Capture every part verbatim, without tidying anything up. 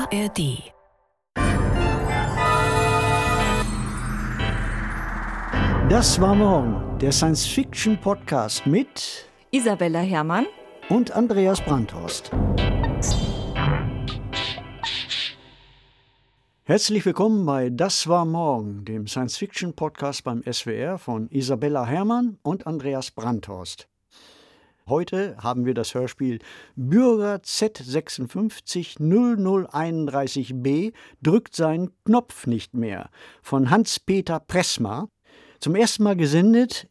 A R D. Das war morgen, der Science-Fiction-Podcast mit Isabella Herrmann und Andreas Brandhorst. Herzlich willkommen bei Das war morgen, dem Science-Fiction-Podcast beim S W R von Isabella Herrmann und Andreas Brandhorst. Heute haben wir das Hörspiel Bürger Z sechs fünf null null eins drei b drückt seinen Knopf nicht mehr von Hans-Peter Pressma. Zum ersten Mal gesendet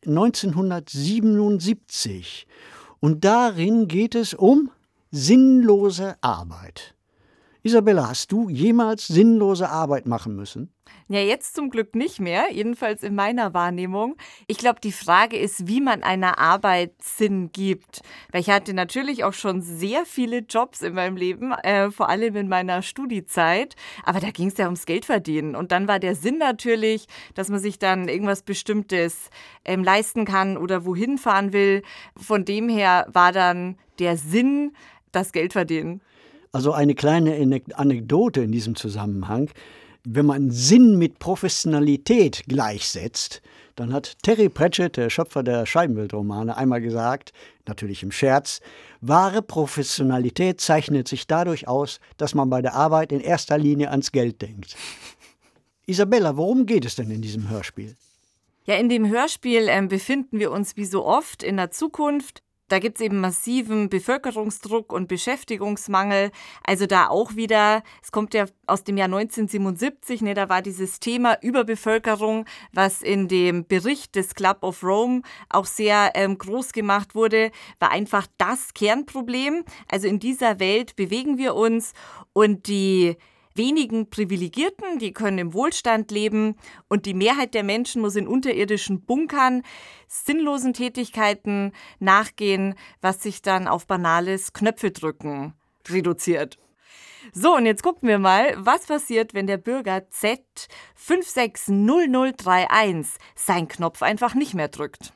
neunzehnhundertsiebenundsiebzig. Und darin geht es um sinnlose Arbeit. Isabella, hast du jemals sinnlose Arbeit machen müssen? Ja, jetzt zum Glück nicht mehr, jedenfalls in meiner Wahrnehmung. Ich glaube, die Frage ist, wie man einer Arbeit Sinn gibt. Weil ich hatte natürlich auch schon sehr viele Jobs in meinem Leben, äh, vor allem in meiner Studiezeit. Aber da ging es ja ums Geld verdienen. Und dann war der Sinn natürlich, dass man sich dann irgendwas Bestimmtes ähm, leisten kann oder wohin fahren will. Von dem her war dann der Sinn das Geld verdienen. Also eine kleine Anekdote in diesem Zusammenhang. Wenn man Sinn mit Professionalität gleichsetzt, dann hat Terry Pratchett, der Schöpfer der Scheibenweltromane, einmal gesagt, natürlich im Scherz, wahre Professionalität zeichnet sich dadurch aus, dass man bei der Arbeit in erster Linie ans Geld denkt. Isabella, worum geht es denn in diesem Hörspiel? Ja, in dem Hörspiel ähm, befinden wir uns wie so oft in der Zukunft. Da gibt es eben massiven Bevölkerungsdruck und Beschäftigungsmangel. Also da auch wieder, es kommt ja aus dem Jahr neunzehnhundertsiebenundsiebzig, ne, da war dieses Thema Überbevölkerung, was in dem Bericht des Club of Rome auch sehr ähm, groß gemacht wurde, war einfach das Kernproblem. Also in dieser Welt bewegen wir uns und die wenigen Privilegierten, die können im Wohlstand leben und die Mehrheit der Menschen muss in unterirdischen Bunkern sinnlosen Tätigkeiten nachgehen, was sich dann auf banales Knöpfedrücken reduziert. So, und jetzt gucken wir mal, was passiert, wenn der Bürger Z fünf sechs null null drei eins seinen Knopf einfach nicht mehr drückt.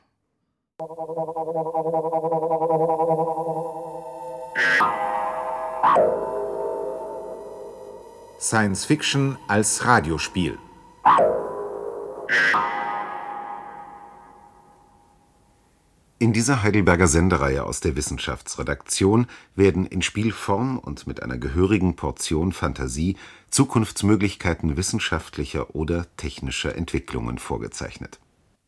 Science Fiction als Radiospiel. In dieser Heidelberger Sendereihe aus der Wissenschaftsredaktion werden in Spielform und mit einer gehörigen Portion Fantasie Zukunftsmöglichkeiten wissenschaftlicher oder technischer Entwicklungen vorgezeichnet.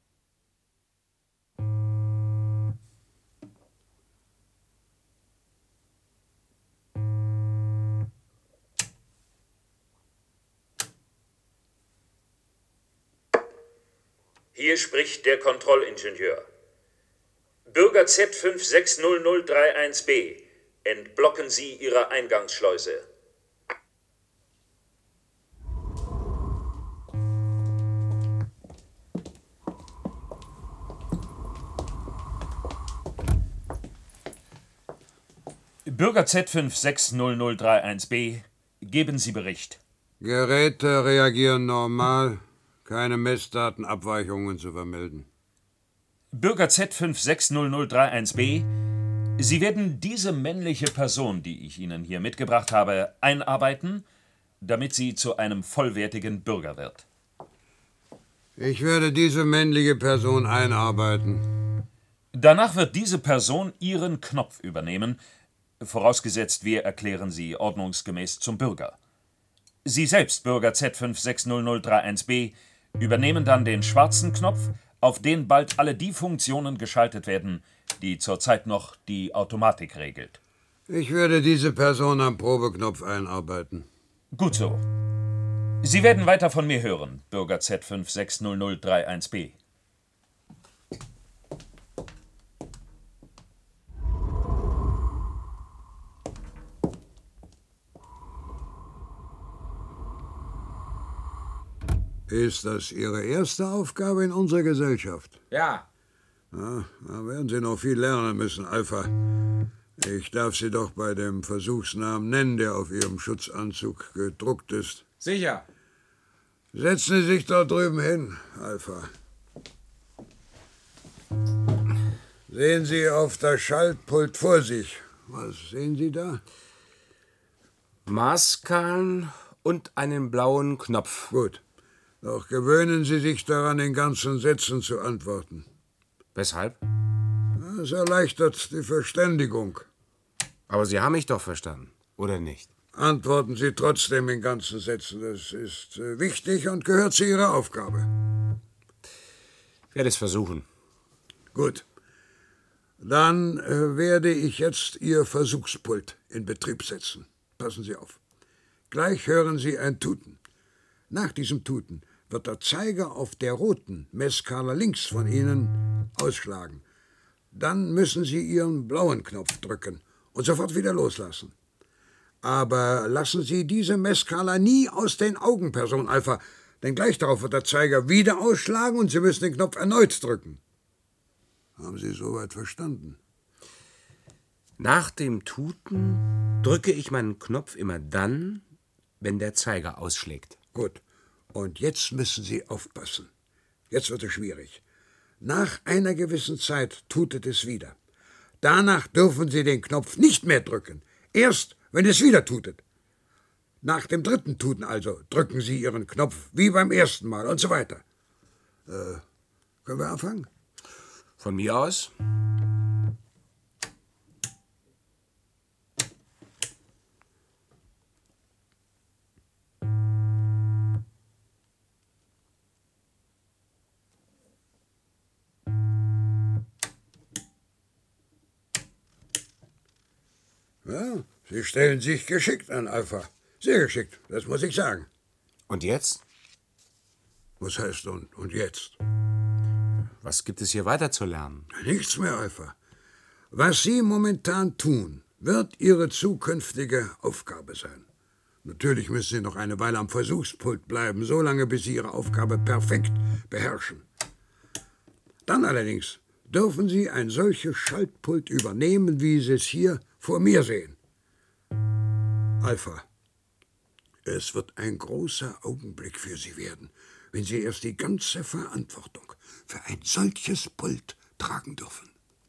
Hier spricht der Kontrollingenieur. Bürger Z fünf sechs null null drei eins b, entblocken Sie Ihre Eingangsschleuse. Bürger Z fünf sechs null null drei eins b, geben Sie Bericht. Geräte reagieren normal. Keine Messdatenabweichungen zu vermelden. Bürger Z fünf sechs null null drei eins b, Sie werden diese männliche Person, die ich Ihnen hier mitgebracht habe, einarbeiten, damit sie zu einem vollwertigen Bürger wird. Ich werde diese männliche Person einarbeiten. Danach wird diese Person Ihren Knopf übernehmen, vorausgesetzt wir erklären Sie ordnungsgemäß zum Bürger. Sie selbst, Bürger Z fünf sechs null null drei eins b, übernehmen dann den schwarzen Knopf, auf den bald alle die Funktionen geschaltet werden, die zurzeit noch die Automatik regelt. Ich werde diese Person am Probeknopf einarbeiten. Gut so. Sie werden weiter von mir hören, Bürger Z fünf sechs null null drei eins b. Ist das Ihre erste Aufgabe in unserer Gesellschaft? Ja. Ja, da werden Sie noch viel lernen müssen, Alpha. Ich darf Sie doch bei dem Versuchsnamen nennen, der auf Ihrem Schutzanzug gedruckt ist. Sicher. Setzen Sie sich dort drüben hin, Alpha. Sehen Sie auf das Schaltpult vor sich. Was sehen Sie da? Maßskalen und einen blauen Knopf. Gut. Doch gewöhnen Sie sich daran, in ganzen Sätzen zu antworten. Weshalb? Das erleichtert die Verständigung. Aber Sie haben mich doch verstanden, oder nicht? Antworten Sie trotzdem in ganzen Sätzen. Das ist äh, wichtig und gehört zu Ihrer Aufgabe. Ich werde es versuchen. Gut. Dann äh, werde ich jetzt Ihr Versuchspult in Betrieb setzen. Passen Sie auf. Gleich hören Sie ein Tuten. Nach diesem Tuten wird der Zeiger auf der roten Messskala links von Ihnen ausschlagen. Dann müssen Sie Ihren blauen Knopf drücken und sofort wieder loslassen. Aber lassen Sie diese Messskala nie aus den Augen, Person Alpha, denn gleich darauf wird der Zeiger wieder ausschlagen und Sie müssen den Knopf erneut drücken. Haben Sie soweit verstanden? Nach dem Tuten drücke ich meinen Knopf immer dann, wenn der Zeiger ausschlägt. Gut. Und jetzt müssen Sie aufpassen. Jetzt wird es schwierig. Nach einer gewissen Zeit tutet es wieder. Danach dürfen Sie den Knopf nicht mehr drücken. Erst, wenn es wieder tutet. Nach dem dritten Tuten also drücken Sie Ihren Knopf wie beim ersten Mal und so weiter. Äh, können wir anfangen? Von mir aus? Ja, Sie stellen sich geschickt an, Alpha. Sehr geschickt, das muss ich sagen. Und jetzt? Was heißt und, und jetzt? Was gibt es hier weiter zu lernen? Nichts mehr, Alpha. Was Sie momentan tun, wird Ihre zukünftige Aufgabe sein. Natürlich müssen Sie noch eine Weile am Versuchspult bleiben, so lange, bis Sie Ihre Aufgabe perfekt beherrschen. Dann allerdings dürfen Sie ein solches Schaltpult übernehmen, wie Sie es hier vor mir sehen. Alpha, es wird ein großer Augenblick für Sie werden, wenn Sie erst die ganze Verantwortung für ein solches Pult tragen dürfen.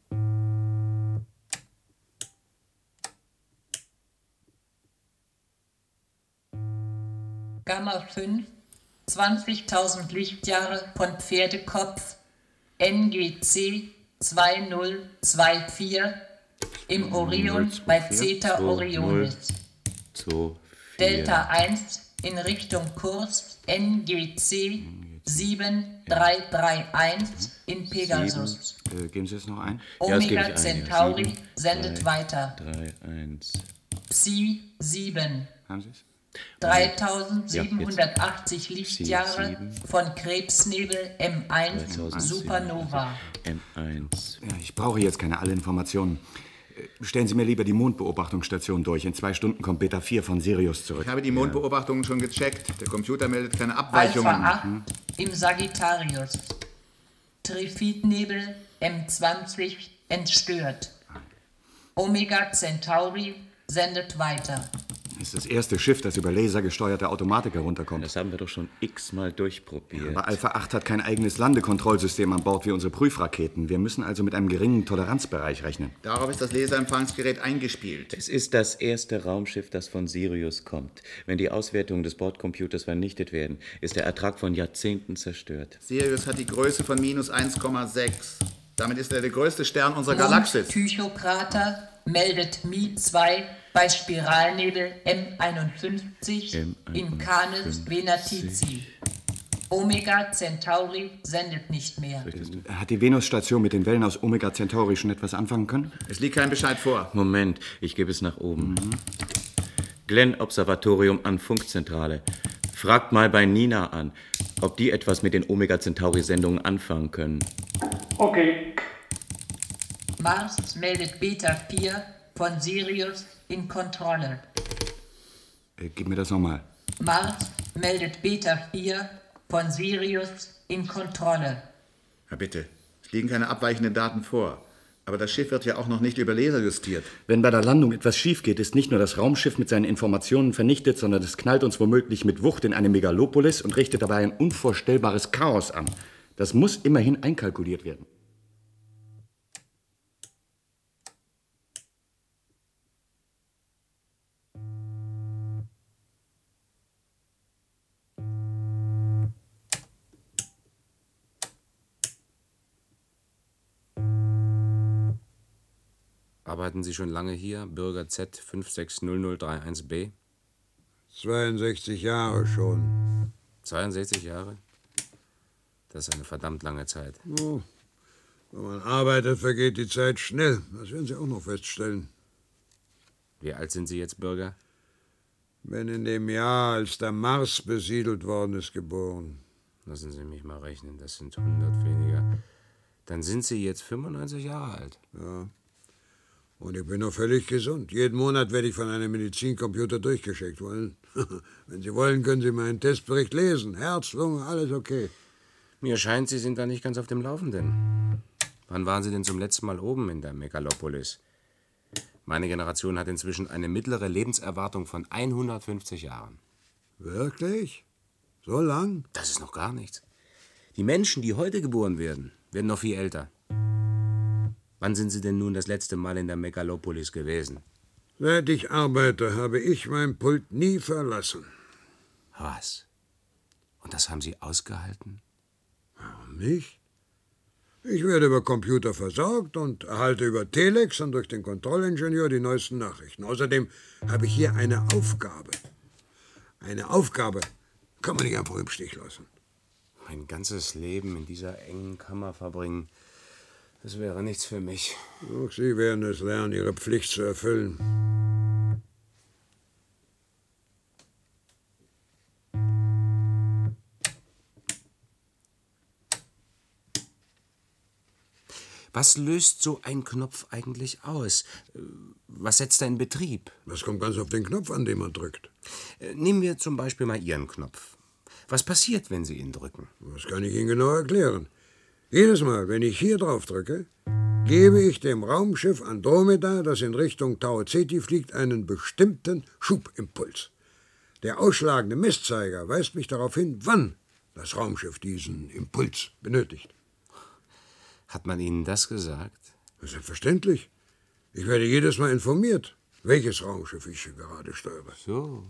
Gamma fünf, zwanzigtausend Lichtjahre von Pferdekopf, N G C zwei null zwei vier, im Orion bei Zeta Orionis. Delta eins in Richtung Kurs N G C sieben drei drei eins in Pegasus. Äh, geben Sie es noch ein? Omega ja, ein, Centauri ja. sieben, sendet drei, weiter. drei, eins. Psi sieben. Haben Sie es? dreitausendsiebenhundertachtzig ja, Lichtjahre sieben. von Krebsnebel M eins Supernova. M eins. Ja, ich brauche jetzt keine alle Informationen. Stellen Sie mir lieber die Mondbeobachtungsstation durch. In zwei Stunden kommt Beta vier von Sirius zurück. Ich habe die Mondbeobachtungen schon gecheckt. Der Computer meldet keine Abweichungen. Alpha acht hm? im Sagittarius. Trifidnebel M zwanzig entstört. Omega Centauri sendet weiter. Das ist das erste Schiff, das über lasergesteuerte Automatik herunterkommt. Das haben wir doch schon x-mal durchprobiert. Ja, aber Alpha acht hat kein eigenes Landekontrollsystem an Bord wie unsere Prüfraketen. Wir müssen also mit einem geringen Toleranzbereich rechnen. Darauf ist das Laserempfangsgerät eingespielt. Es ist das erste Raumschiff, das von Sirius kommt. Wenn die Auswertungen des Bordcomputers vernichtet werden, ist der Ertrag von Jahrzehnten zerstört. Sirius hat die Größe von minus eins Komma sechs. Damit ist er der größte Stern unserer Galaxis. Tychokrater meldet Mi zwei bei Spiralnebel M einundfünfzig M in Canis Venatici. Omega Centauri sendet nicht mehr. Hat die Venusstation mit den Wellen aus Omega Centauri schon etwas anfangen können? Es liegt kein Bescheid vor. Moment, ich gebe es nach oben. Mhm. Glenn-Observatorium an Funkzentrale. Fragt mal bei Nina an, ob die etwas mit den Omega Centauri-Sendungen anfangen können. Okay. Mars meldet Beta vier von Sirius in Kontrolle. Äh, gib mir das nochmal. Mars meldet Beta vier von Sirius in Kontrolle. Ja, bitte. Es liegen keine abweichenden Daten vor. Aber das Schiff wird ja auch noch nicht über Laser justiert. Wenn bei der Landung etwas schief geht, ist nicht nur das Raumschiff mit seinen Informationen vernichtet, sondern es knallt uns womöglich mit Wucht in eine Megalopolis und richtet dabei ein unvorstellbares Chaos an. Das muss immerhin einkalkuliert werden. Arbeiten Sie schon lange hier, Bürger Z fünf sechs null null drei eins b? zweiundsechzig Jahre schon. zweiundsechzig Jahre? Das ist eine verdammt lange Zeit. Oh, wenn man arbeitet, vergeht die Zeit schnell. Das werden Sie auch noch feststellen. Wie alt sind Sie jetzt, Bürger? Bin in dem Jahr, als der Mars besiedelt worden ist, geboren. Lassen Sie mich mal rechnen, das sind hundert weniger. Dann sind Sie jetzt fünfundneunzig Jahre alt. Ja. Und ich bin noch völlig gesund. Jeden Monat werde ich von einem Medizincomputer durchgeschickt wollen. Wenn Sie wollen, können Sie meinen Testbericht lesen. Herz, Lunge, alles okay. Mir scheint, Sie sind da nicht ganz auf dem Laufenden. Wann waren Sie denn zum letzten Mal oben in der Megalopolis? Meine Generation hat inzwischen eine mittlere Lebenserwartung von hundertfünfzig Jahren. Wirklich? So lang? Das ist noch gar nichts. Die Menschen, die heute geboren werden, werden noch viel älter. Wann sind Sie denn nun das letzte Mal in der Megalopolis gewesen? Seit ich arbeite, habe ich mein Pult nie verlassen. Was? Und das haben Sie ausgehalten? Warum nicht? Ich werde über Computer versorgt und erhalte über Telex und durch den Kontrollingenieur die neuesten Nachrichten. Außerdem habe ich hier eine Aufgabe. Eine Aufgabe kann man nicht einfach im Stich lassen. Mein ganzes Leben in dieser engen Kammer verbringen, das wäre nichts für mich. Auch Sie werden es lernen, Ihre Pflicht zu erfüllen. Was löst so ein Knopf eigentlich aus? Was setzt er in Betrieb? Das kommt ganz auf den Knopf an, den man drückt. Nehmen wir zum Beispiel mal Ihren Knopf. Was passiert, wenn Sie ihn drücken? Das kann ich Ihnen genau erklären. Jedes Mal, wenn ich hier drauf drücke, gebe ich dem Raumschiff Andromeda, das in Richtung Tau Ceti fliegt, einen bestimmten Schubimpuls. Der ausschlagende Messzeiger weist mich darauf hin, wann das Raumschiff diesen Impuls benötigt. Hat man Ihnen das gesagt? Selbstverständlich. Ich werde jedes Mal informiert, welches Raumschiff ich hier gerade steuere. So.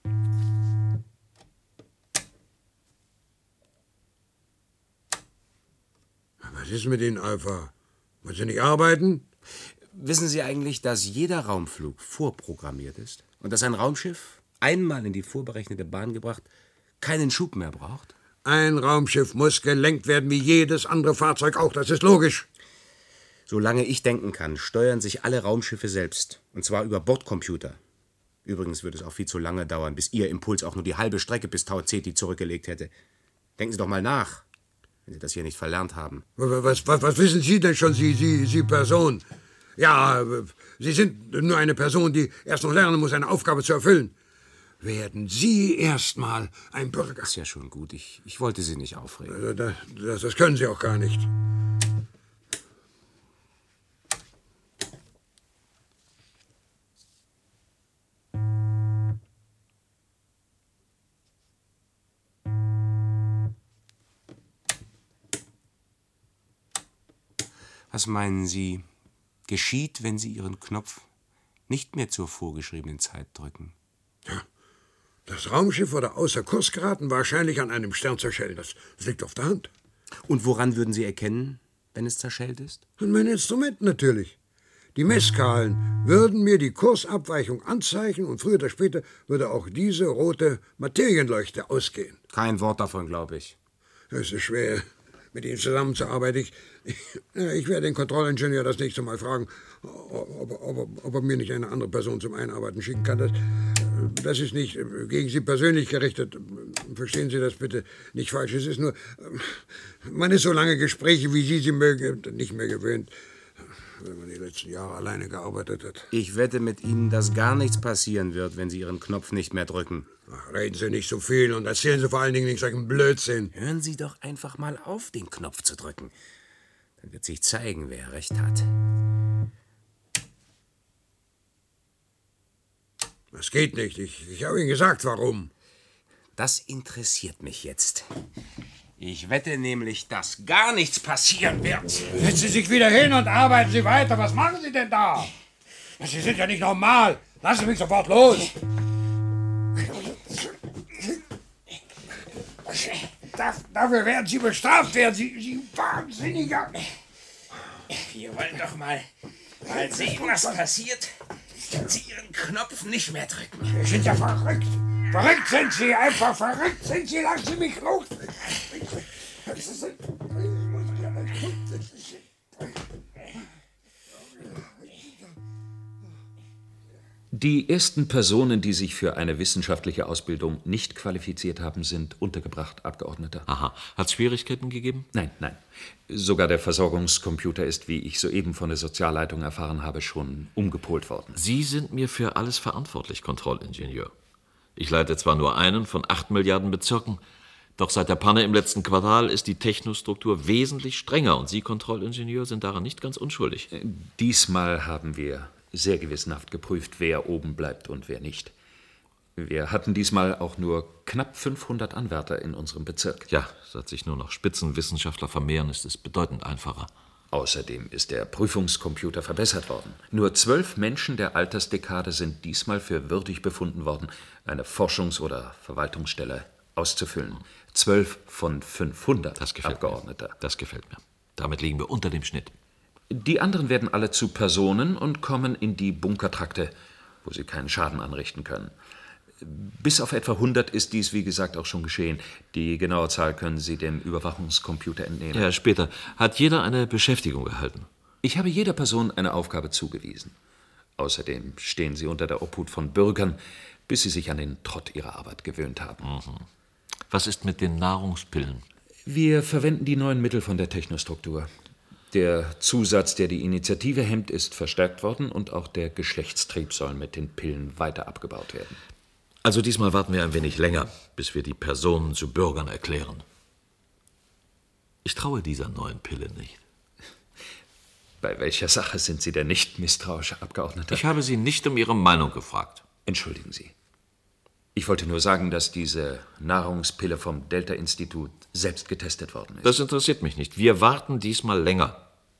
Was ist mit Ihnen, Alpha? Wollen Sie nicht arbeiten? Wissen Sie eigentlich, dass jeder Raumflug vorprogrammiert ist? Und dass ein Raumschiff, einmal in die vorberechnete Bahn gebracht, keinen Schub mehr braucht? Ein Raumschiff muss gelenkt werden wie jedes andere Fahrzeug auch, das ist logisch. Solange ich denken kann, steuern sich alle Raumschiffe selbst. Und zwar über Bordcomputer. Übrigens würde es auch viel zu lange dauern, bis Ihr Impuls auch nur die halbe Strecke bis Tau Ceti zurückgelegt hätte. Denken Sie doch mal nach, wenn Sie das hier nicht verlernt haben. Was, was, was wissen Sie denn schon, Sie, Sie, Sie Person? Ja, Sie sind nur eine Person, die erst noch lernen muss, eine Aufgabe zu erfüllen. Werden Sie erst mal ein Bürger. Das ist ja schon gut. Ich, ich wollte Sie nicht aufregen. Das, das, das können Sie auch gar nicht. Was meinen Sie, geschieht, wenn Sie Ihren Knopf nicht mehr zur vorgeschriebenen Zeit drücken? Ja. Das Raumschiff wurde außer Kurs geraten, wahrscheinlich an einem Stern zerschellt. Das, das liegt auf der Hand. Und woran würden Sie erkennen, wenn es zerschellt ist? An mein Instrument natürlich. Die Messkahlen würden mir die Kursabweichung anzeigen und früher oder später würde auch diese rote Materienleuchte ausgehen. Kein Wort davon, glaube ich. Es ist schwer, mit Ihnen zusammenzuarbeiten. Ich, ich, ich werde den Kontrollingenieur das nächste Mal fragen, ob, ob, ob er mir nicht eine andere Person zum Einarbeiten schicken kann. Das, das ist nicht gegen Sie persönlich gerichtet. Verstehen Sie das bitte nicht falsch. Es ist nur, man ist so lange Gespräche, wie Sie sie mögen, nicht mehr gewöhnt, wenn man die letzten Jahre alleine gearbeitet hat. Ich wette mit Ihnen, dass gar nichts passieren wird, wenn Sie Ihren Knopf nicht mehr drücken. Ach, reden Sie nicht so viel und erzählen Sie vor allen Dingen nicht solchen Blödsinn. Hören Sie doch einfach mal auf, den Knopf zu drücken. Dann wird sich zeigen, wer recht hat. Das geht nicht. Ich, ich habe Ihnen gesagt, warum. Das interessiert mich jetzt. Ich wette nämlich, dass gar nichts passieren wird. Setzen Sie sich wieder hin und arbeiten Sie weiter. Was machen Sie denn da? Sie sind ja nicht normal. Lassen Sie mich sofort los. Dafür werden Sie bestraft werden, Sie, Sie Wahnsinniger. Wir wollen doch mal Mal sehen, was passiert, wenn Sie Ihren Knopf nicht mehr drücken. Sie sind ja verrückt. Verrückt sind Sie, einfach verrückt sind Sie. Lassen Sie mich los. Die ersten Personen, die sich für eine wissenschaftliche Ausbildung nicht qualifiziert haben, sind untergebracht, Abgeordneter. Aha. Hat es Schwierigkeiten gegeben? Nein, nein. Sogar der Versorgungscomputer ist, wie ich soeben von der Sozialleitung erfahren habe, schon umgepolt worden. Sie sind mir für alles verantwortlich, Kontrollingenieur. Ich leite zwar nur einen von acht Milliarden Bezirken, doch seit der Panne im letzten Quartal ist die Technostruktur wesentlich strenger und Sie, Kontrollingenieur, sind daran nicht ganz unschuldig. Diesmal haben wir sehr gewissenhaft geprüft, wer oben bleibt und wer nicht. Wir hatten diesmal auch nur knapp fünfhundert Anwärter in unserem Bezirk. Ja, seit sich nur noch Spitzenwissenschaftler vermehren, ist es bedeutend einfacher. Außerdem ist der Prüfungscomputer verbessert worden. Nur zwölf Menschen der Altersdekade sind diesmal für würdig befunden worden, eine Forschungs- oder Verwaltungsstelle auszufüllen. Zwölf von fünfhundert das gefällt Abgeordneter. Mir. Das gefällt mir. Damit liegen wir unter dem Schnitt. Die anderen werden alle zu Personen und kommen in die Bunkertrakte, wo sie keinen Schaden anrichten können. Bis auf etwa hundert ist dies, wie gesagt, auch schon geschehen. Die genaue Zahl können Sie dem Überwachungscomputer entnehmen. Ja, später. Hat jeder eine Beschäftigung erhalten? Ich habe jeder Person eine Aufgabe zugewiesen. Außerdem stehen sie unter der Obhut von Bürgern, bis sie sich an den Trott ihrer Arbeit gewöhnt haben. Mhm. Was ist mit den Nahrungspillen? Wir verwenden die neuen Mittel von der Technostruktur. Der Zusatz, der die Initiative hemmt, ist verstärkt worden und auch der Geschlechtstrieb soll mit den Pillen weiter abgebaut werden. Also diesmal warten wir ein wenig länger, bis wir die Personen zu Bürgern erklären. Ich traue dieser neuen Pille nicht. Bei welcher Sache sind Sie denn nicht misstrauisch, Abgeordneter? Ich habe Sie nicht um Ihre Meinung gefragt. Entschuldigen Sie. Ich wollte nur sagen, dass diese Nahrungspille vom Delta-Institut selbst getestet worden ist. Das interessiert mich nicht. Wir warten diesmal länger.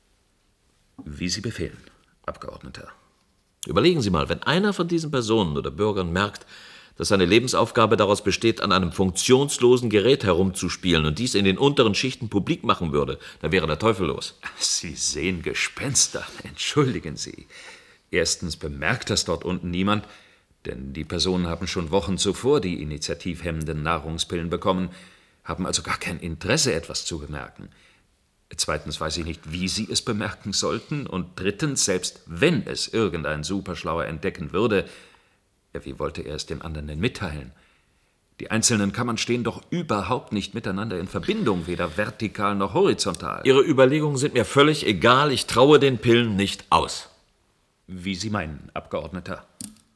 Wie Sie befehlen, Abgeordneter. Überlegen Sie mal, wenn einer von diesen Personen oder Bürgern merkt, dass seine Lebensaufgabe daraus besteht, an einem funktionslosen Gerät herumzuspielen und dies in den unteren Schichten publik machen würde, dann wäre der Teufel los. Sie sehen Gespenster. Entschuldigen Sie. Erstens bemerkt das dort unten niemand, denn die Personen haben schon Wochen zuvor die initiativhemmenden Nahrungspillen bekommen, haben also gar kein Interesse, etwas zu bemerken. Zweitens weiß ich nicht, wie sie es bemerken sollten. Und drittens, selbst wenn es irgendein Superschlauer entdecken würde, ja, wie wollte er es den anderen denn mitteilen? Die einzelnen Kammern stehen doch überhaupt nicht miteinander in Verbindung, weder vertikal noch horizontal. Ihre Überlegungen sind mir völlig egal. Ich traue den Pillen nicht aus. Wie Sie meinen, Abgeordneter.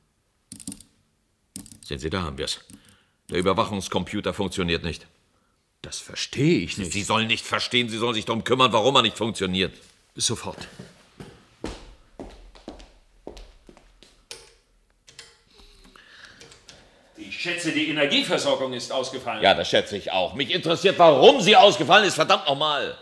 Sehen Sie, da haben wir es. Der Überwachungscomputer funktioniert nicht. Das verstehe ich nicht. Sie sollen nicht verstehen, Sie sollen sich darum kümmern, warum er nicht funktioniert. Sofort. Ich schätze, die Energieversorgung ist ausgefallen. Ja, das schätze ich auch. Mich interessiert, warum sie ausgefallen ist, verdammt nochmal.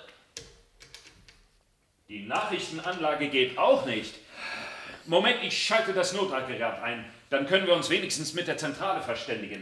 Die Nachrichtenanlage geht auch nicht. Moment, ich schalte das Notrufgerät ein. Dann können wir uns wenigstens mit der Zentrale verständigen.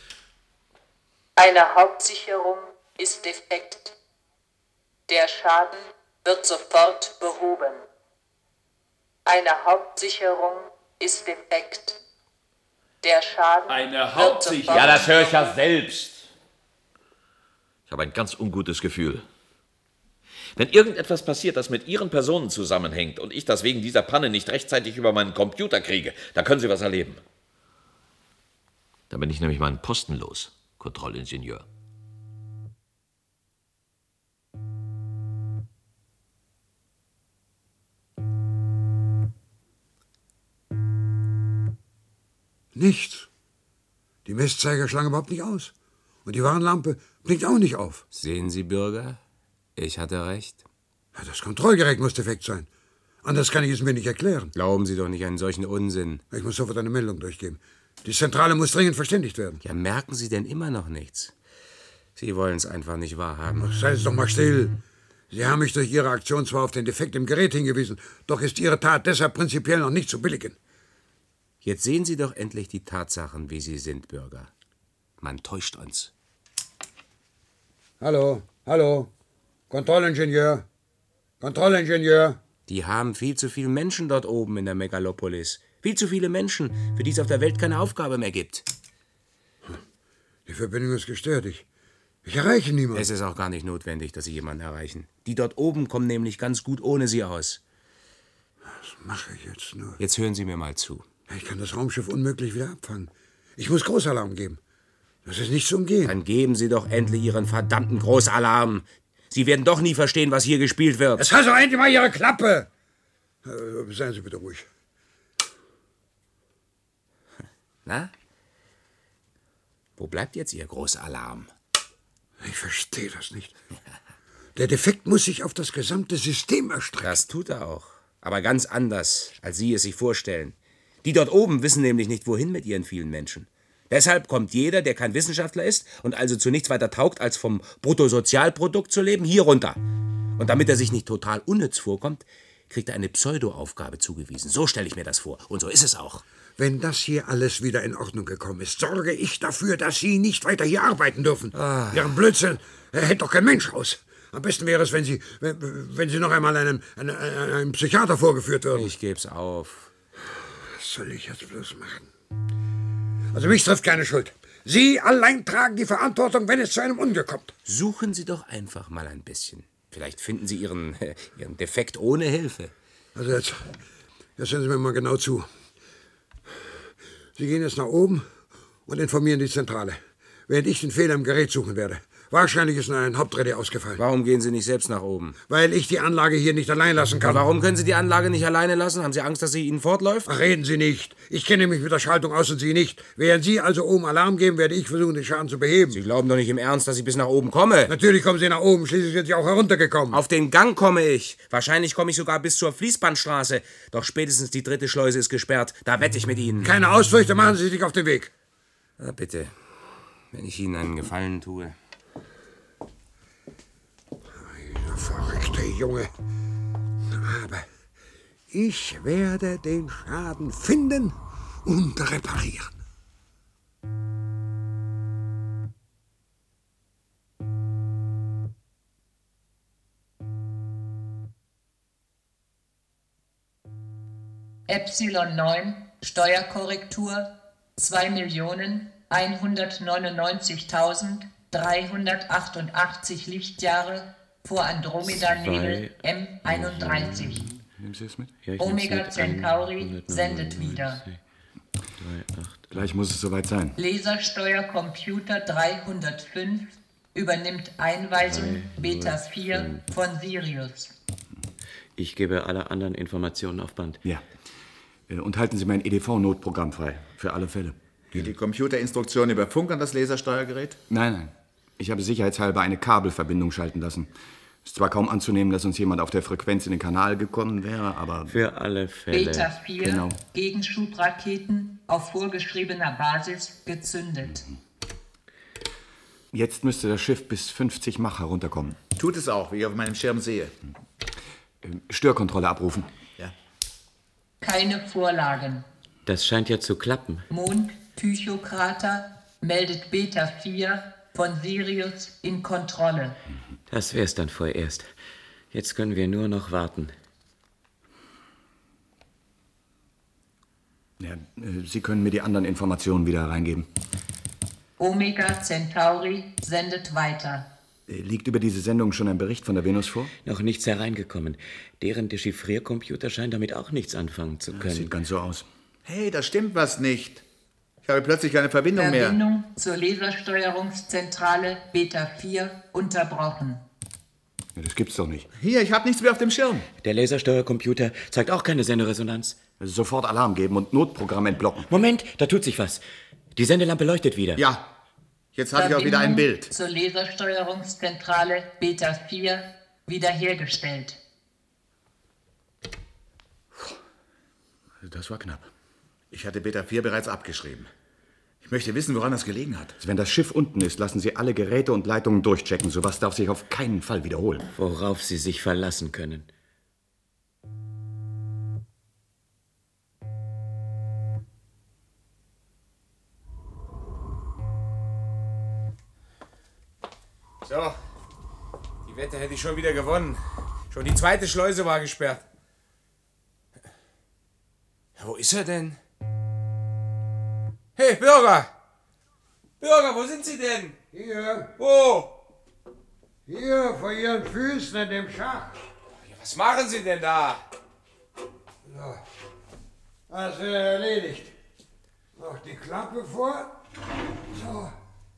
Eine Hauptsicherung ist defekt. Der Schaden wird sofort behoben. Eine Hauptsicherung ist defekt. Der Schaden Eine Hauptsicherung? Ja, das höre ich ja selbst. Ich habe ein ganz ungutes Gefühl. Wenn irgendetwas passiert, das mit Ihren Personen zusammenhängt und ich das wegen dieser Panne nicht rechtzeitig über meinen Computer kriege, dann können Sie was erleben. Dann bin ich nämlich meinen Posten los, Kontrollingenieur. Nichts. Die Messzeiger schlagen überhaupt nicht aus. Und die Warnlampe blinkt auch nicht auf. Sehen Sie, Bürger? Ich hatte recht. Ja, das Kontrollgerät muss defekt sein. Anders kann ich es mir nicht erklären. Glauben Sie doch nicht einen solchen Unsinn. Ich muss sofort eine Meldung durchgeben. Die Zentrale muss dringend verständigt werden. Ja, merken Sie denn immer noch nichts? Sie wollen es einfach nicht wahrhaben. Ach, seien Sie doch mal still. Sie haben mich durch Ihre Aktion zwar auf den Defekt im Gerät hingewiesen, doch ist Ihre Tat deshalb prinzipiell noch nicht zu billigen. Jetzt sehen Sie doch endlich die Tatsachen, wie sie sind, Bürger. Man täuscht uns. Hallo, hallo. Kontrollingenieur. Kontrollingenieur. Die haben viel zu viele Menschen dort oben in der Megalopolis. Viel zu viele Menschen, für die es auf der Welt keine Aufgabe mehr gibt. Die Verbindung ist gestört. Ich, ich erreiche niemanden. Es ist auch gar nicht notwendig, dass Sie jemanden erreichen. Die dort oben kommen nämlich ganz gut ohne Sie aus. Was mache ich jetzt nur? Jetzt hören Sie mir mal zu. Ich kann das Raumschiff unmöglich wieder abfangen. Ich muss Großalarm geben. Das ist nicht zu umgehen. Dann geben Sie doch endlich Ihren verdammten Großalarm. Sie werden doch nie verstehen, was hier gespielt wird. Jetzt hast du endlich mal Ihre Klappe! Äh, seien Sie bitte ruhig. Na? Wo bleibt jetzt Ihr Großalarm? Ich verstehe das nicht. Der Defekt muss sich auf das gesamte System erstrecken. Das tut er auch. Aber ganz anders, als Sie es sich vorstellen. Die dort oben wissen nämlich nicht, wohin mit ihren vielen Menschen. Deshalb kommt jeder, der kein Wissenschaftler ist und also zu nichts weiter taugt, als vom Bruttosozialprodukt zu leben, hier runter. Und damit er sich nicht total unnütz vorkommt, kriegt er eine Pseudo-Aufgabe zugewiesen. So stelle ich mir das vor. Und so ist es auch. Wenn das hier alles wieder in Ordnung gekommen ist, sorge ich dafür, dass Sie nicht weiter hier arbeiten dürfen. Ah. Ihren Blödsinn äh, hält doch kein Mensch raus. Am besten wäre es, wenn Sie, wenn, wenn Sie noch einmal einem, einem, einem Psychiater vorgeführt würden. Ich geb's auf. Was soll ich jetzt bloß machen? Also mich trifft keine Schuld. Sie allein tragen die Verantwortung, wenn es zu einem Unglück kommt. Suchen Sie doch einfach mal ein bisschen. Vielleicht finden Sie Ihren, Ihren Defekt ohne Hilfe. Also jetzt, jetzt hören Sie mir mal genau zu. Sie gehen jetzt nach oben und informieren die Zentrale, während ich den Fehler im Gerät suchen werde. Wahrscheinlich ist ein Hauptrelais ausgefallen. Warum gehen Sie nicht selbst nach oben? Weil ich die Anlage hier nicht allein lassen kann. Aber warum können Sie die Anlage nicht alleine lassen? Haben Sie Angst, dass sie Ihnen fortläuft? Ach, reden Sie nicht. Ich kenne mich mit der Schaltung aus und Sie nicht. Während Sie also oben Alarm geben, werde ich versuchen, den Schaden zu beheben. Sie glauben doch nicht im Ernst, dass ich bis nach oben komme? Natürlich kommen Sie nach oben. Schließlich sind Sie auch heruntergekommen. Auf den Gang komme ich. Wahrscheinlich komme ich sogar bis zur Fließbandstraße. Doch spätestens die dritte Schleuse ist gesperrt. Da wette ich mit Ihnen. Keine Ausflüchte, machen Sie sich auf den Weg. Na bitte, wenn ich Ihnen einen Gefallen tue. Verrückter Junge. Aber ich werde den Schaden finden und reparieren. Epsilon neun, Steuerkorrektur, zwei Millionen hundertneunundneunzigtausenddreihundertachtundachtzig Lichtjahre vor Andromeda-Nebel M einunddreißig. Nehmen Sie es mit? Ja, Omega Centauri sendet wieder. Gleich muss es soweit sein. Lasersteuercomputer dreihundertfünf übernimmt Einweisung Beta vier von Sirius. Ich gebe alle anderen Informationen auf Band. Ja. Und halten Sie mein E D V-Notprogramm frei. Für alle Fälle. Geht die Computerinstruktion über Funk an das Lasersteuergerät? Nein, nein. Ich habe sicherheitshalber eine Kabelverbindung schalten lassen. Ist zwar kaum anzunehmen, dass uns jemand auf der Frequenz in den Kanal gekommen wäre, aber... Für alle Fälle. Beta vier, genau. Gegenschubraketen auf vorgeschriebener Basis gezündet. Jetzt müsste das Schiff bis fünfzig Mach herunterkommen. Tut es auch, wie ich auf meinem Schirm sehe. Störkontrolle abrufen. Ja. Keine Vorlagen. Das scheint ja zu klappen. Mond, Tychokrater, meldet Beta vier von Sirius in Kontrolle. Das wär's dann vorerst. Jetzt können wir nur noch warten. Ja, Sie können mir die anderen Informationen wieder reingeben. Omega Centauri sendet weiter. Liegt über diese Sendung schon ein Bericht von der Venus vor? Noch nichts hereingekommen. Deren Dechiffriercomputer scheint damit auch nichts anfangen zu können. Das sieht ganz so aus. Hey, da stimmt was nicht. Ich habe plötzlich keine Verbindung, Verbindung mehr. Verbindung zur Lasersteuerungszentrale Beta vier unterbrochen. Ja, das gibt's doch nicht. Hier, ich habe nichts mehr auf dem Schirm. Der Lasersteuercomputer zeigt auch keine Senderesonanz. Also sofort Alarm geben und Notprogramm entblocken. Moment, da tut sich was. Die Sendelampe leuchtet wieder. Ja, jetzt habe ich auch wieder ein Bild. Zur Lasersteuerungszentrale Beta vier wiederhergestellt. Das war knapp. Ich hatte Beta vier bereits abgeschrieben. Ich möchte wissen, woran das gelegen hat. Wenn das Schiff unten ist, lassen Sie alle Geräte und Leitungen durchchecken. Sowas darf sich auf keinen Fall wiederholen. Worauf Sie sich verlassen können. So, die Wette hätte ich schon wieder gewonnen. Schon die zweite Schleuse war gesperrt. Wo ist er denn? Hey, Bürger! Bürger, wo sind Sie denn? Hier. Wo? Hier, vor Ihren Füßen in dem Schacht. Was machen Sie denn da? So. Das wird erledigt. Noch die Klappe vor. So.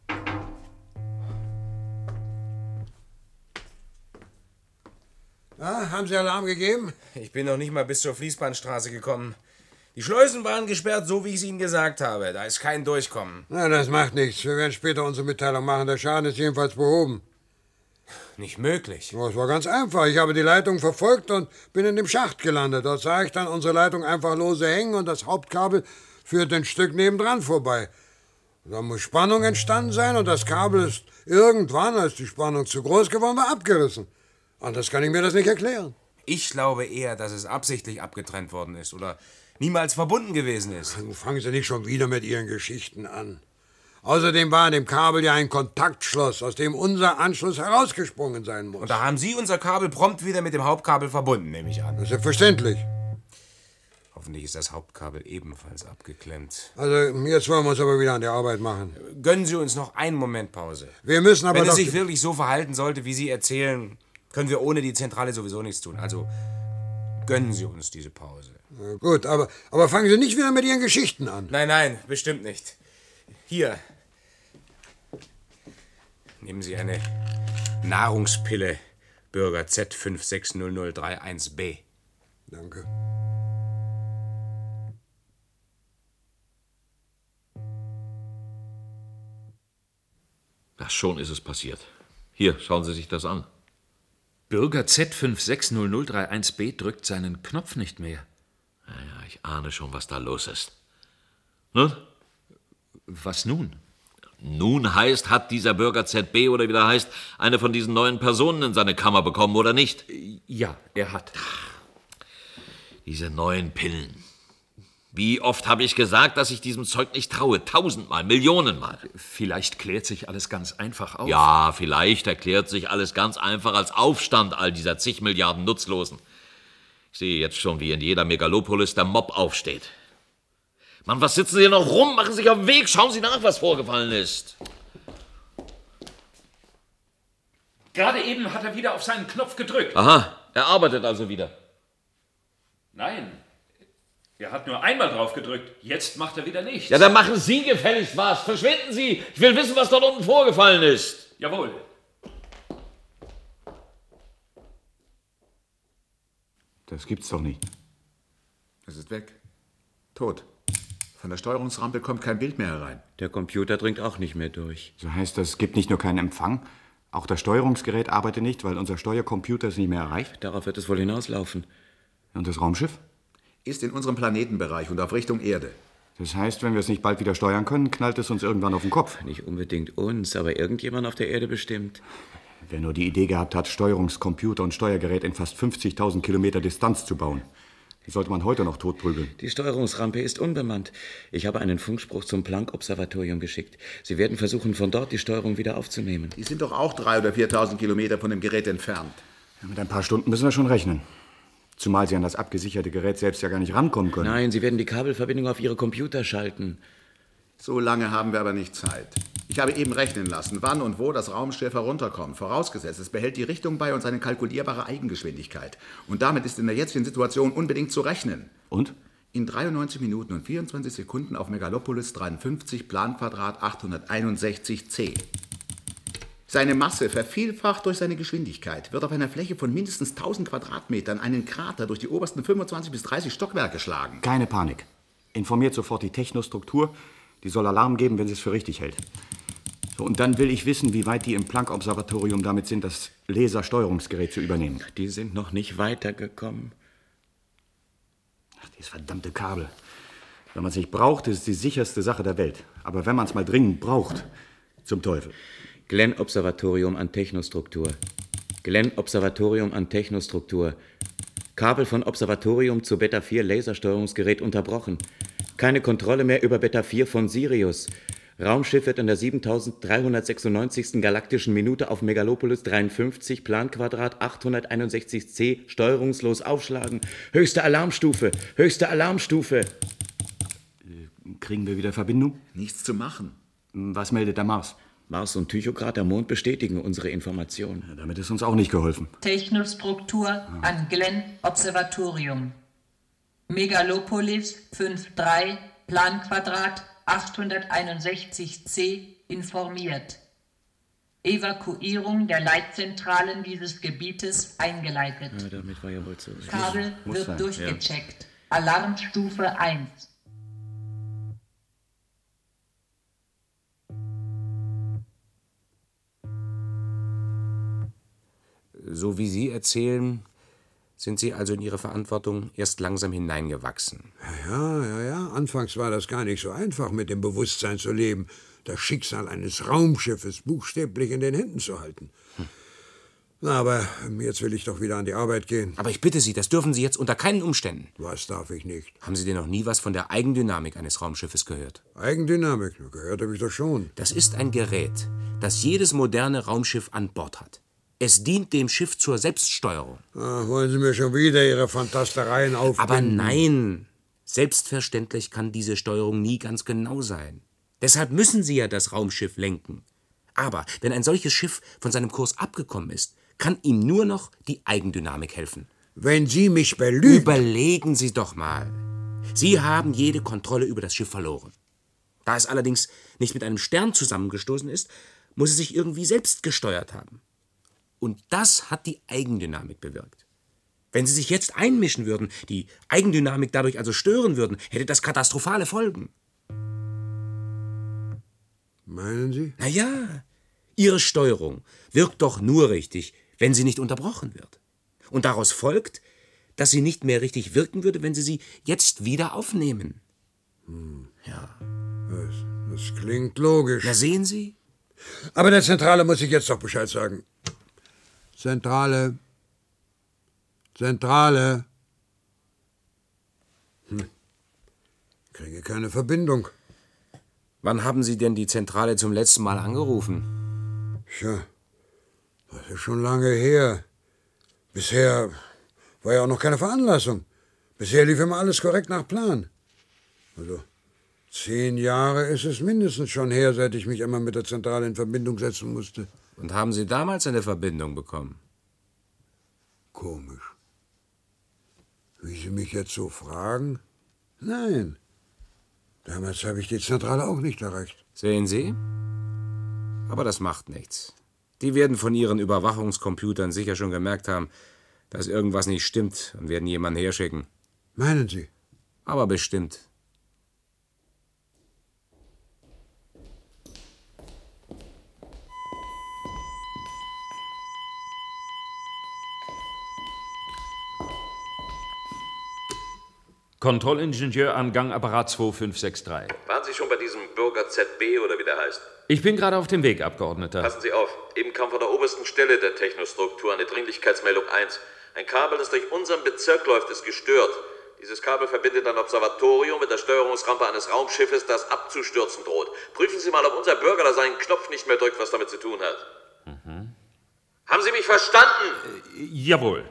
Na, haben Sie Alarm gegeben? Ich bin noch nicht mal bis zur Fließbandstraße gekommen. Die Schleusen waren gesperrt, so wie ich es Ihnen gesagt habe. Da ist kein Durchkommen. Na, das macht nichts. Wir werden später unsere Mitteilung machen. Der Schaden ist jedenfalls behoben. Nicht möglich. Oh, es war ganz einfach. Ich habe die Leitung verfolgt und bin in dem Schacht gelandet. Dort sah ich dann unsere Leitung einfach lose hängen und das Hauptkabel führt ein Stück nebendran vorbei. Da muss Spannung entstanden sein und das Kabel ist irgendwann, als die Spannung zu groß geworden war, abgerissen. Anders kann ich mir das nicht erklären. Ich glaube eher, dass es absichtlich abgetrennt worden ist oder niemals verbunden gewesen ist. Nun fangen Sie nicht schon wieder mit Ihren Geschichten an. Außerdem war in dem Kabel ja ein Kontaktschloss, aus dem unser Anschluss herausgesprungen sein muss. Und da haben Sie unser Kabel prompt wieder mit dem Hauptkabel verbunden, nehme ich an. Das ist selbstverständlich. Hoffentlich ist das Hauptkabel ebenfalls abgeklemmt. Also, jetzt wollen wir uns aber wieder an die Arbeit machen. Gönnen Sie uns noch einen Moment Pause. Wir müssen aber Wenn es doch sich wirklich so verhalten sollte, wie Sie erzählen, können wir ohne die Zentrale sowieso nichts tun. Also gönnen Sie uns diese Pause. Na gut, aber, aber fangen Sie nicht wieder mit Ihren Geschichten an. Nein, nein, bestimmt nicht. Hier. Nehmen Sie eine Nahrungspille, Bürger Z fünf sechs null null drei eins B. Danke. Na, schon ist es passiert. Hier, schauen Sie sich das an. Bürger Z fünf sechs null null drei eins B drückt seinen Knopf nicht mehr. Naja, ich ahne schon, was da los ist. Nun? Was nun? Nun heißt, hat dieser Bürger Z B oder wie der heißt, eine von diesen neuen Personen in seine Kammer bekommen oder nicht? Ja, er hat. Diese neuen Pillen. Wie oft habe ich gesagt, dass ich diesem Zeug nicht traue? Tausendmal, Millionenmal. Vielleicht klärt sich alles ganz einfach auf. Ja, vielleicht erklärt sich alles ganz einfach als Aufstand all dieser zig Milliarden Nutzlosen. Ich sehe jetzt schon, wie in jeder Megalopolis der Mob aufsteht. Mann, was sitzen Sie hier noch rum? Machen Sie sich auf den Weg. Schauen Sie nach, was vorgefallen ist. Gerade eben hat er wieder auf seinen Knopf gedrückt. Aha, er arbeitet also wieder. Nein, er hat nur einmal drauf gedrückt. Jetzt macht er wieder nichts. Ja, dann machen Sie gefälligst was. Verschwinden Sie. Ich will wissen, was dort unten vorgefallen ist. Jawohl. Das gibt's doch nicht. Es ist weg. Tot. Von der Steuerungsrampe kommt kein Bild mehr herein. Der Computer dringt auch nicht mehr durch. So heißt das, es gibt nicht nur keinen Empfang, auch das Steuerungsgerät arbeitet nicht, weil unser Steuercomputer es nicht mehr erreicht. Darauf wird es wohl hinauslaufen. Und das Raumschiff? Ist in unserem Planetenbereich und auf Richtung Erde. Das heißt, wenn wir es nicht bald wieder steuern können, knallt es uns irgendwann auf den Kopf. Nicht unbedingt uns, aber irgendjemand auf der Erde bestimmt. Wer nur die Idee gehabt hat, Steuerungscomputer und Steuergerät in fast fünfzigtausend Kilometer Distanz zu bauen, die sollte man heute noch totprügeln. Die Steuerungsrampe ist unbemannt. Ich habe einen Funkspruch zum Planck-Observatorium geschickt. Sie werden versuchen, von dort die Steuerung wieder aufzunehmen. Die sind doch auch dreitausend oder viertausend Kilometer von dem Gerät entfernt. Ja, mit ein paar Stunden müssen wir schon rechnen. Zumal Sie an das abgesicherte Gerät selbst ja gar nicht rankommen können. Nein, Sie werden die Kabelverbindung auf Ihre Computer schalten. So lange haben wir aber nicht Zeit. Ich habe eben rechnen lassen, wann und wo das Raumschiff herunterkommt. Vorausgesetzt, es behält die Richtung bei und seine kalkulierbare Eigengeschwindigkeit. Und damit ist in der jetzigen Situation unbedingt zu rechnen. Und? In dreiundneunzig Minuten und vierundzwanzig Sekunden auf Megalopolis dreiundfünfzig, Planquadrat achthunderteinundsechzig C. Seine Masse, vervielfacht durch seine Geschwindigkeit, wird auf einer Fläche von mindestens tausend Quadratmetern einen Krater durch die obersten fünfundzwanzig bis dreißig Stockwerke schlagen. Keine Panik. Informiert sofort die Technostruktur. Die soll Alarm geben, wenn sie es für richtig hält. So, und dann will ich wissen, wie weit die im Planck-Observatorium damit sind, das Lasersteuerungsgerät zu übernehmen. Die sind noch nicht weitergekommen. Ach, dieses verdammte Kabel. Wenn man es nicht braucht, ist es die sicherste Sache der Welt. Aber wenn man es mal dringend braucht, zum Teufel. Glenn-Observatorium an Technostruktur. Glenn-Observatorium an Technostruktur. Kabel von Observatorium zu Beta vier Lasersteuerungsgerät unterbrochen. Keine Kontrolle mehr über Beta vier von Sirius. Raumschiff wird in der siebentausenddreihundertsechsundneunzigsten galaktischen Minute auf Megalopolis dreiundfünfzig, Planquadrat achthunderteinundsechzig c, steuerungslos aufschlagen. Höchste Alarmstufe, höchste Alarmstufe. Äh, kriegen wir wieder Verbindung? Nichts zu machen. Was meldet der Mars? Mars und Tychograd, der Mond, bestätigen unsere Informationen. Ja, damit ist uns auch nicht geholfen. Technostruktur an Glenn Observatorium. Megalopolis fünf drei, Planquadrat achthunderteinundsechzig c informiert. Evakuierung der Leitzentralen dieses Gebietes eingeleitet. Ja, damit war ja wohl so. Kabel muss, wird muss durchgecheckt. Ja. Alarmstufe eins. So wie Sie erzählen, sind Sie also in Ihre Verantwortung erst langsam hineingewachsen. Ja, ja, ja. Anfangs war das gar nicht so einfach, mit dem Bewusstsein zu leben, das Schicksal eines Raumschiffes buchstäblich in den Händen zu halten. Hm. Na, aber jetzt will ich doch wieder an die Arbeit gehen. Aber ich bitte Sie, das dürfen Sie jetzt unter keinen Umständen. Was darf ich nicht? Haben Sie denn noch nie was von der Eigendynamik eines Raumschiffes gehört? Eigendynamik? Gehört habe ich doch schon. Das ist ein Gerät, das jedes moderne Raumschiff an Bord hat. Es dient dem Schiff zur Selbststeuerung. Ach, wollen Sie mir schon wieder Ihre Fantastereien aufbinden? Aber nein, selbstverständlich kann diese Steuerung nie ganz genau sein. Deshalb müssen Sie ja das Raumschiff lenken. Aber wenn ein solches Schiff von seinem Kurs abgekommen ist, kann ihm nur noch die Eigendynamik helfen. Wenn Sie mich belügen... Überlegen Sie doch mal. Sie haben jede Kontrolle über das Schiff verloren. Da es allerdings nicht mit einem Stern zusammengestoßen ist, muss es sich irgendwie selbst gesteuert haben. Und das hat die Eigendynamik bewirkt. Wenn Sie sich jetzt einmischen würden, die Eigendynamik dadurch also stören würden, hätte das katastrophale Folgen. Meinen Sie? Na ja, Ihre Steuerung wirkt doch nur richtig, wenn sie nicht unterbrochen wird. Und daraus folgt, dass sie nicht mehr richtig wirken würde, wenn Sie sie jetzt wieder aufnehmen. Hm. Ja. Das, das klingt logisch. Na, sehen Sie? Aber der Zentrale muss ich jetzt doch Bescheid sagen. Zentrale. Zentrale. Hm. Kriege keine Verbindung. Wann haben Sie denn die Zentrale zum letzten Mal angerufen? Tja, das ist schon lange her. Bisher war ja auch noch keine Veranlassung. Bisher lief immer alles korrekt nach Plan. Also, zehn Jahre ist es mindestens schon her, seit ich mich einmal mit der Zentrale in Verbindung setzen musste. Und haben Sie damals eine Verbindung bekommen? Komisch. Wie Sie mich jetzt so fragen? Nein. Damals habe ich die Zentrale auch nicht erreicht. Sehen Sie? Aber das macht nichts. Die werden von ihren Überwachungscomputern sicher schon gemerkt haben, dass irgendwas nicht stimmt und werden jemanden herschicken. Meinen Sie? Aber bestimmt. Kontrollingenieur an Gangapparat zwei fünf sechs drei. Waren Sie schon bei diesem Bürger Z B oder wie der heißt? Ich bin gerade auf dem Weg, Abgeordneter. Passen Sie auf. Eben kam von der obersten Stelle der Technostruktur eine Dringlichkeitsmeldung eins. Ein Kabel, das durch unseren Bezirk läuft, ist gestört. Dieses Kabel verbindet ein Observatorium mit der Steuerungsrampe eines Raumschiffes, das abzustürzen droht. Prüfen Sie mal, ob unser Bürger da seinen Knopf nicht mehr drückt, was damit zu tun hat. Mhm. Haben Sie mich verstanden? Äh, jawohl.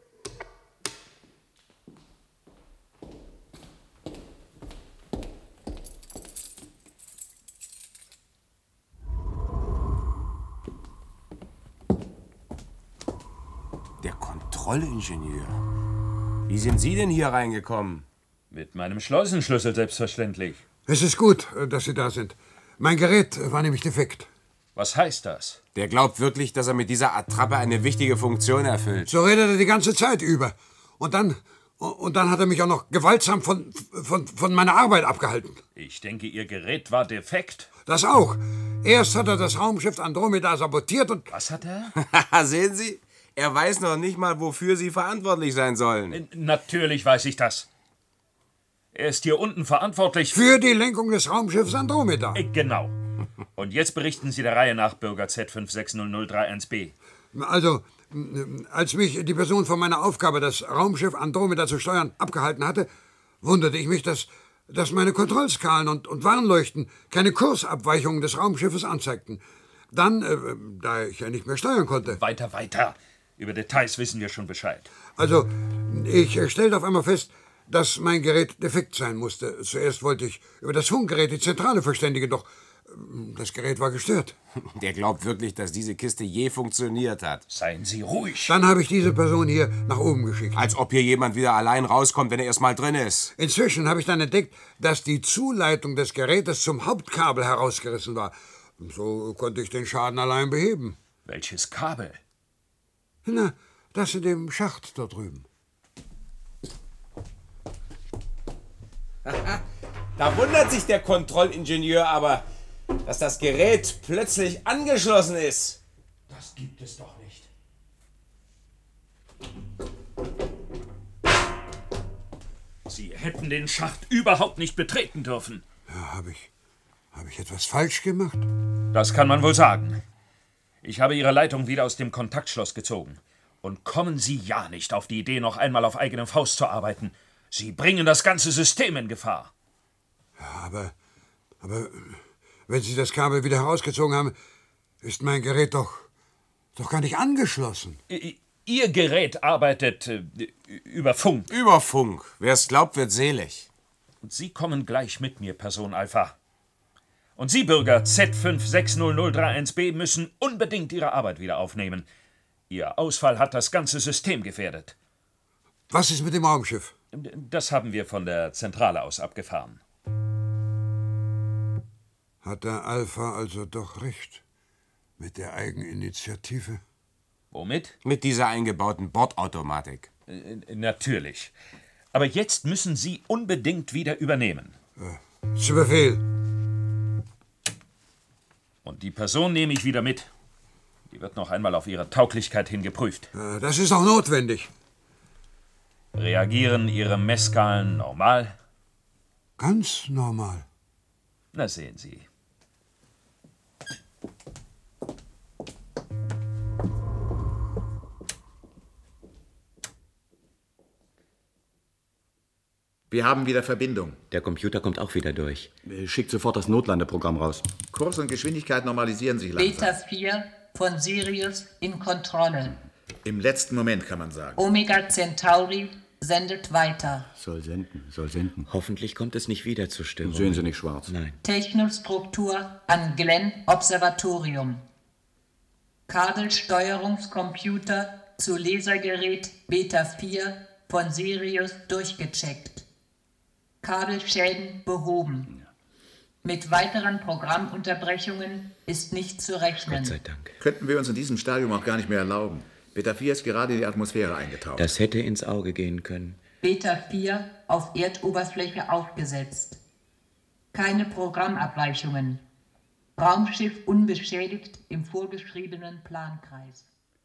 Der Kontrollingenieur. Wie sind Sie denn hier reingekommen? Mit meinem Schleusenschlüssel selbstverständlich. Es ist gut, dass Sie da sind. Mein Gerät war nämlich defekt. Was heißt das? Der glaubt wirklich, dass er mit dieser Attrappe eine wichtige Funktion erfüllt. So redet er die ganze Zeit über. Und dann, und dann hat er mich auch noch gewaltsam von, von, von meiner Arbeit abgehalten. Ich denke, Ihr Gerät war defekt. Das auch. Erst hat er das Raumschiff Andromeda sabotiert und... Was hat er? Sehen Sie? Er weiß noch nicht mal, wofür Sie verantwortlich sein sollen. Natürlich weiß ich das. Er ist hier unten verantwortlich... Für die Lenkung des Raumschiffs Andromeda. Genau. Und jetzt berichten Sie der Reihe nach, Bürger Z fünf sechs null null drei eins b. Also, als mich die Person von meiner Aufgabe, das Raumschiff Andromeda zu steuern, abgehalten hatte, wunderte ich mich, dass, dass meine Kontrollskalen und, und Warnleuchten keine Kursabweichungen des Raumschiffes anzeigten. Dann, äh, da ich ja nicht mehr steuern konnte. Weiter, weiter. Über Details wissen wir schon Bescheid. Also, ich äh, stellte auf einmal fest, dass mein Gerät defekt sein musste. Zuerst wollte ich über das Funkgerät die Zentrale verständigen, doch äh, das Gerät war gestört. Der glaubt wirklich, dass diese Kiste je funktioniert hat. Seien Sie ruhig. Dann habe ich diese Person hier nach oben geschickt. Als ob hier jemand wieder allein rauskommt, wenn er erst mal drin ist. Inzwischen habe ich dann entdeckt, dass die Zuleitung des Gerätes zum Hauptkabel herausgerissen war. So konnte ich den Schaden allein beheben. Welches Kabel? Na, das in dem Schacht dort drüben. Da wundert sich der Kontrollingenieur aber, dass das Gerät plötzlich angeschlossen ist. Das gibt es doch nicht. Sie hätten den Schacht überhaupt nicht betreten dürfen. Ja, habe ich, hab ich etwas falsch gemacht? Das kann man wohl sagen. Ich habe Ihre Leitung wieder aus dem Kontaktschloss gezogen. Und kommen Sie ja nicht auf die Idee, noch einmal auf eigene Faust zu arbeiten. Sie bringen das ganze System in Gefahr. Ja, aber, aber wenn Sie das Kabel wieder herausgezogen haben, ist mein Gerät doch, doch gar nicht angeschlossen. Ihr Gerät arbeitet äh, über Funk. Über Funk. Wer es glaubt, wird selig. Und Sie kommen gleich mit mir, Person Alpha. Und Sie, Bürger Z fünf sechs null null drei eins B, müssen unbedingt Ihre Arbeit wieder aufnehmen. Ihr Ausfall hat das ganze System gefährdet. Was ist mit dem Raumschiff? Das haben wir von der Zentrale aus abgefahren. Hat der Alpha also doch recht mit der Eigeninitiative? Womit? Mit dieser eingebauten Bordautomatik. Äh, natürlich. Aber jetzt müssen Sie unbedingt wieder übernehmen. Äh, zu Befehl. Und die Person nehme ich wieder mit. Die wird noch einmal auf ihre Tauglichkeit hin geprüft. Äh, das ist auch notwendig. Reagieren Ihre Messskalen normal? Ganz normal. Na, sehen Sie. Wir haben wieder Verbindung. Der Computer kommt auch wieder durch. Schickt sofort das Notlandeprogramm raus. Kurs und Geschwindigkeit normalisieren sich langsam. Beta vier von Sirius in Kontrolle. Im letzten Moment, kann man sagen. Omega Centauri sendet weiter. Soll senden, soll senden. Hoffentlich kommt es nicht wieder zur Störung. Sehen Sie nicht schwarz. Nein. Technostruktur an Glenn Observatorium. Kabelsteuerungscomputer zu Lasergerät Beta vier von Sirius durchgecheckt. Kabelschäden behoben. Mit weiteren Programmunterbrechungen ist nicht zu rechnen. Gott sei Dank. Könnten wir uns in diesem Stadium auch gar nicht mehr erlauben. Beta vier ist gerade in die Atmosphäre eingetaucht. Das hätte ins Auge gehen können. Beta vier auf Erdoberfläche aufgesetzt. Keine Programmabweichungen. Raumschiff unbeschädigt im vorgeschriebenen Plankreis.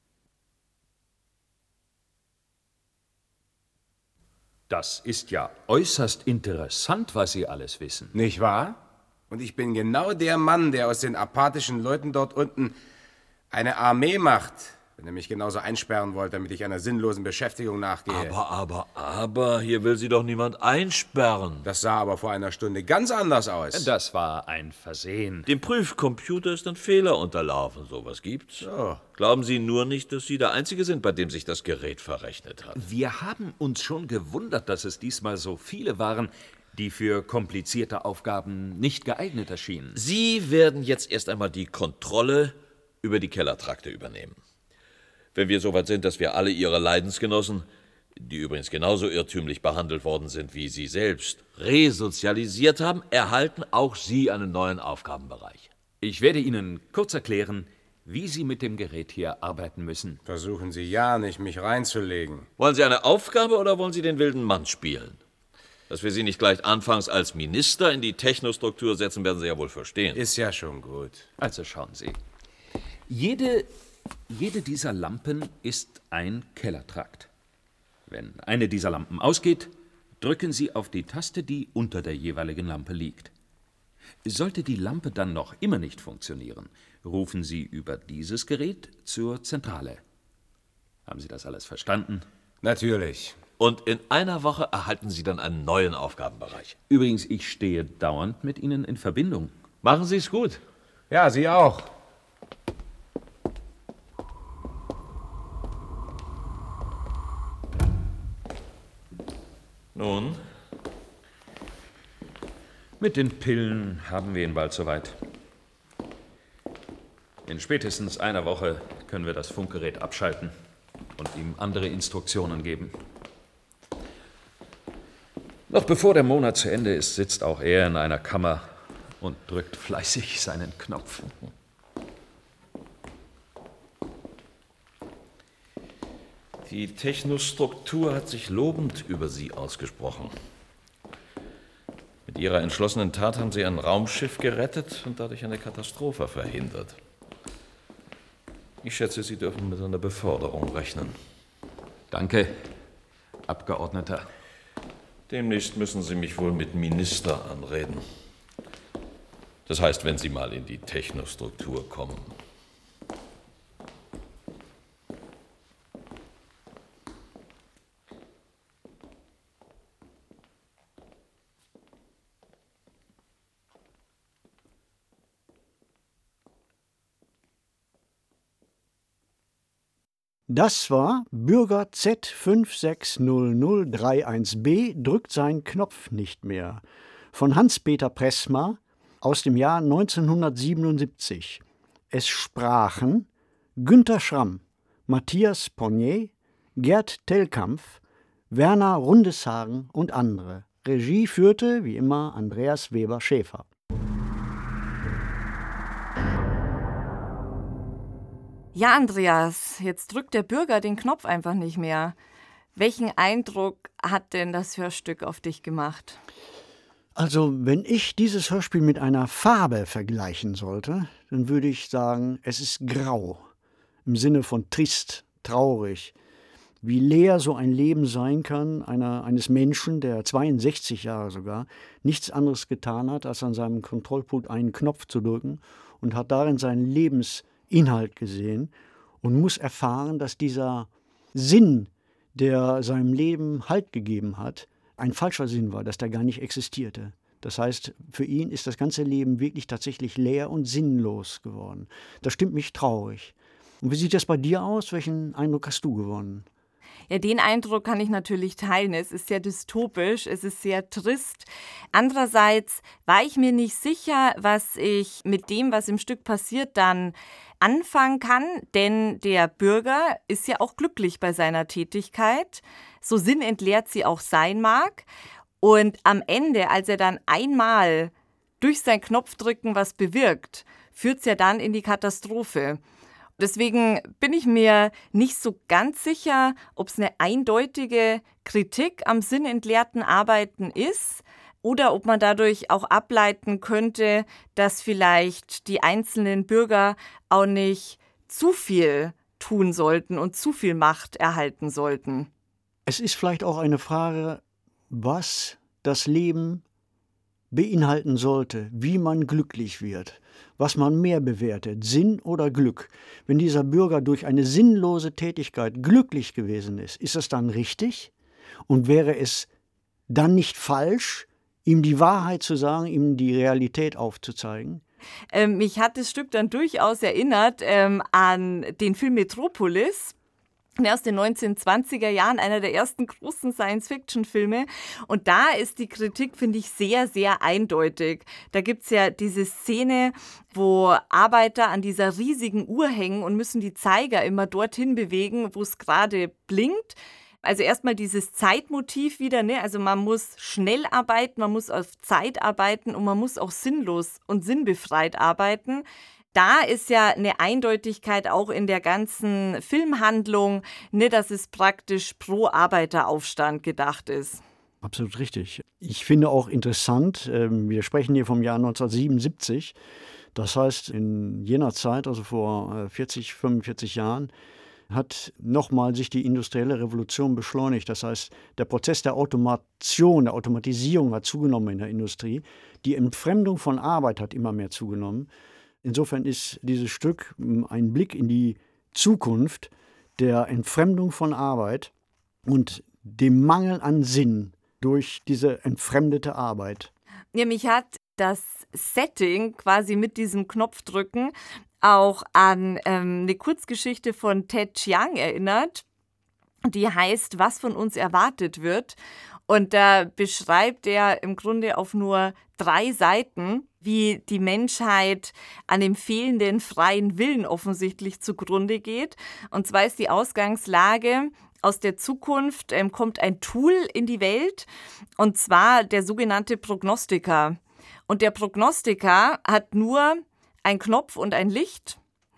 Das ist ja äußerst interessant, was Sie alles wissen. Nicht wahr? Und ich bin genau der Mann, der aus den apathischen Leuten dort unten eine Armee macht. Wenn er mich genauso einsperren wollte, damit ich einer sinnlosen Beschäftigung nachgehe. Aber, aber, aber, hier will Sie doch niemand einsperren. Das sah aber vor einer Stunde ganz anders aus. Das war ein Versehen. Dem Prüfcomputer ist ein Fehler unterlaufen, sowas gibt's. So. Glauben Sie nur nicht, dass Sie der Einzige sind, bei dem sich das Gerät verrechnet hat. Wir haben uns schon gewundert, dass es diesmal so viele waren, die für komplizierte Aufgaben nicht geeignet erschienen. Sie werden jetzt erst einmal die Kontrolle über die Kellertrakte übernehmen. Wenn wir soweit sind, dass wir alle Ihre Leidensgenossen, die übrigens genauso irrtümlich behandelt worden sind wie Sie selbst, resozialisiert haben, erhalten auch Sie einen neuen Aufgabenbereich. Ich werde Ihnen kurz erklären, wie Sie mit dem Gerät hier arbeiten müssen. Versuchen Sie ja nicht, mich reinzulegen. Wollen Sie eine Aufgabe oder wollen Sie den wilden Mann spielen? Dass wir Sie nicht gleich anfangs als Minister in die Technostruktur setzen, werden Sie ja wohl verstehen. Ist ja schon gut. Also schauen Sie. Jede, jede dieser Lampen ist ein Kellertrakt. Wenn eine dieser Lampen ausgeht, drücken Sie auf die Taste, die unter der jeweiligen Lampe liegt. Sollte die Lampe dann noch immer nicht funktionieren, rufen Sie über dieses Gerät zur Zentrale. Haben Sie das alles verstanden? Natürlich. Und in einer Woche erhalten Sie dann einen neuen Aufgabenbereich. Übrigens, ich stehe dauernd mit Ihnen in Verbindung. Machen Sie es gut. Ja, Sie auch. Nun? Mit den Pillen haben wir ihn bald soweit. In spätestens einer Woche können wir das Funkgerät abschalten und ihm andere Instruktionen geben. Noch bevor der Monat zu Ende ist, sitzt auch er in einer Kammer und drückt fleißig seinen Knopf. Die Technostruktur hat sich lobend über Sie ausgesprochen. Mit Ihrer entschlossenen Tat haben Sie ein Raumschiff gerettet und dadurch eine Katastrophe verhindert. Ich schätze, Sie dürfen mit einer Beförderung rechnen. Danke, Abgeordneter. Demnächst müssen Sie mich wohl mit Minister anreden. Das heißt, wenn Sie mal in die Technostruktur kommen. Das war Bürger Z fünf sechs null null drei eins b drückt seinen Knopf nicht mehr von Hans-Peter Pressma aus dem Jahr neunzehnhundertsiebenundsiebzig. Es sprachen Günter Schramm, Matthias Ponnier, Gerd Tellkampf, Werner Rundeshagen und andere. Regie führte, wie immer, Andreas Weber-Schäfer. Ja, Andreas, jetzt drückt der Bürger den Knopf einfach nicht mehr. Welchen Eindruck hat denn das Hörstück auf dich gemacht? Also, wenn ich dieses Hörspiel mit einer Farbe vergleichen sollte, dann würde ich sagen, es ist grau. Im Sinne von trist, traurig. Wie leer so ein Leben sein kann, einer, eines Menschen, der zweiundsechzig Jahre sogar nichts anderes getan hat, als an seinem Kontrollpult einen Knopf zu drücken und hat darin seinen Lebensinhalt gesehen und muss erfahren, dass dieser Sinn, der seinem Leben Halt gegeben hat, ein falscher Sinn war, dass der gar nicht existierte. Das heißt, für ihn ist das ganze Leben wirklich tatsächlich leer und sinnlos geworden. Das stimmt mich traurig. Und wie sieht das bei dir aus? Welchen Eindruck hast du gewonnen? Ja, den Eindruck kann ich natürlich teilen. Es ist sehr dystopisch, es ist sehr trist. Andererseits war ich mir nicht sicher, was ich mit dem, was im Stück passiert, dann anfangen kann, denn der Bürger ist ja auch glücklich bei seiner Tätigkeit, so sinnentleert sie auch sein mag. Und am Ende, als er dann einmal durch sein Knopfdrücken was bewirkt, führt es ja dann in die Katastrophe. Deswegen bin ich mir nicht so ganz sicher, ob es eine eindeutige Kritik am sinnentleerten Arbeiten ist oder ob man dadurch auch ableiten könnte, dass vielleicht die einzelnen Bürger auch nicht zu viel tun sollten und zu viel Macht erhalten sollten. Es ist vielleicht auch eine Frage, was das Leben beinhalten sollte, wie man glücklich wird, was man mehr bewertet, Sinn oder Glück. Wenn dieser Bürger durch eine sinnlose Tätigkeit glücklich gewesen ist, ist das dann richtig? Und wäre es dann nicht falsch, ihm die Wahrheit zu sagen, ihm die Realität aufzuzeigen? Ähm, mich hat das Stück dann durchaus erinnert ähm, an den Film Metropolis. Aus den neunzehnhundertzwanziger Jahren, einer der ersten großen Science-Fiction-Filme. Und da ist die Kritik, finde ich, sehr, sehr eindeutig. Da gibt es ja diese Szene, wo Arbeiter an dieser riesigen Uhr hängen und müssen die Zeiger immer dorthin bewegen, wo es gerade blinkt. Also erstmal dieses Zeitmotiv wieder, ne? Also man muss schnell arbeiten, man muss auf Zeit arbeiten und man muss auch sinnlos und sinnbefreit arbeiten. Da ist ja eine Eindeutigkeit auch in der ganzen Filmhandlung, ne, dass es praktisch pro Arbeiteraufstand gedacht ist. Absolut richtig. Ich finde auch interessant, wir sprechen hier vom Jahr neunzehnhundertsiebenundsiebzig, das heißt in jener Zeit, also vor vierzig, fünfundvierzig Jahren, hat nochmal sich die industrielle Revolution beschleunigt. Das heißt, der Prozess der Automation, der Automatisierung hat zugenommen in der Industrie. Die Entfremdung von Arbeit hat immer mehr zugenommen. Insofern ist dieses Stück ein Blick in die Zukunft der Entfremdung von Arbeit und dem Mangel an Sinn durch diese entfremdete Arbeit. Ja, mich hat das Setting quasi mit diesem Knopfdrücken auch an ähm, eine Kurzgeschichte von Ted Chiang erinnert, die heißt, was von uns erwartet wird. Und da beschreibt er im Grunde auf nur drei Seiten, wie die Menschheit an dem fehlenden freien Willen offensichtlich zugrunde geht. Und zwar ist die Ausgangslage: Aus der Zukunft ähm, kommt ein Tool in die Welt, und zwar der sogenannte Prognostiker. Und der Prognostiker hat nur einen Knopf und ein Licht.